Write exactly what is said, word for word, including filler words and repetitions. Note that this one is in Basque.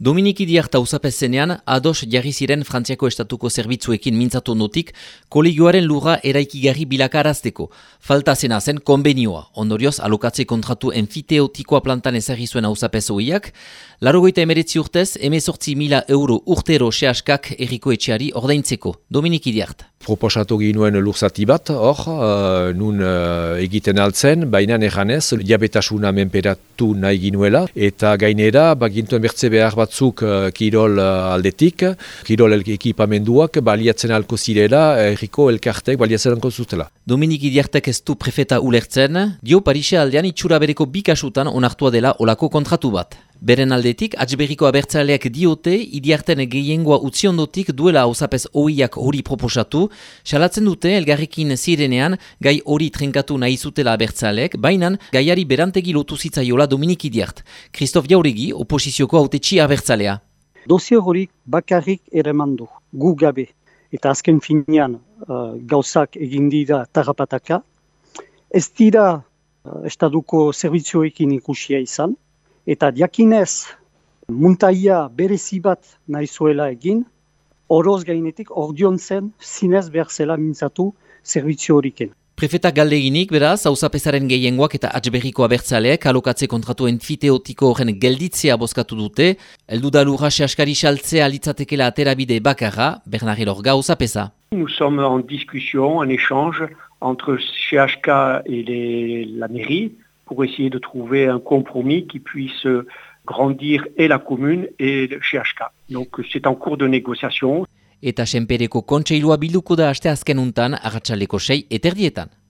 Dominik Idiarta usapezenean, ados jarri ziren Frantziako estatuko zerbitzuekin mintzatu ondotik, kolegioaren lurra eraikigarri bilakarazteko. Falta zena zen konbenioa. Ondorioz, alokatze kontratu enfiteotikoa plantan ezagri zuen hausapez hoiak, laurogeita emeretzi urtez, emezortzi mila euro urtero sehaskak erriko etxeari ordaintzeko. Dominik Idiarta. Proposatu ginuen lurzati bat, hor, uh, nun uh, egiten altzen, baina erranez, diabetasuna menperatu nahi ginuela, eta gainera, bagintuen bertze behar batzuk uh, kirol uh, aldetik, kirol ekipamenduak baliatzen alko zirela, erriko elkartek baliatzen alko zutela. Dominik Idiartek ez du prefeta ulertzen, dio Parise aldean itxura bereko bikasutan onartua dela olako kontratu bat. Beren aldetik, Atzberriko abertzaleak diote, Idiarten gehiengoa utzi ondotik duela hausapez ohiak hori proposatu, salatzen dute elgarrekin zirenean gai hori trenkatu nahi zutela abertzaleek, bainan gaiari berantegi lotu zitzaiola Dominik Idiart. Christophe Jauregi, oposizioko hautetsi abertzalea. Dosie horik bakarrik ereman du, gu gabe, eta azken finean uh, gauzak egin dira tarrapataka, ez dira uh, estaduko zerbitzuekin ikusia izan, eta diakinez muntaia berezi bat nahi zuela egin, oroz gainetik ordion zen zinez behar zela mintzatu zerbitzu horiken. Prefetak galdeginik, beraz, hausapezaren gehiengoak eta Atzberriko abertzaleek alokatze kontratu enfiteotiko horren gelditzea bozkatu dute, heldu da lurra sehaskari saltzea litzatekela aterabide bakarra, Bernard Elorga hausapeza. Nous sommes en discussion, en échange entre C H K et les, la mairie, pour essayer de trouver un compromis qui puisse grandir et la commune et le C H K. Donc c'est en cours de négociation. Eta Senpereko kontseilua bilduko da aste azken untan, arratsaldeko sei eterdietan.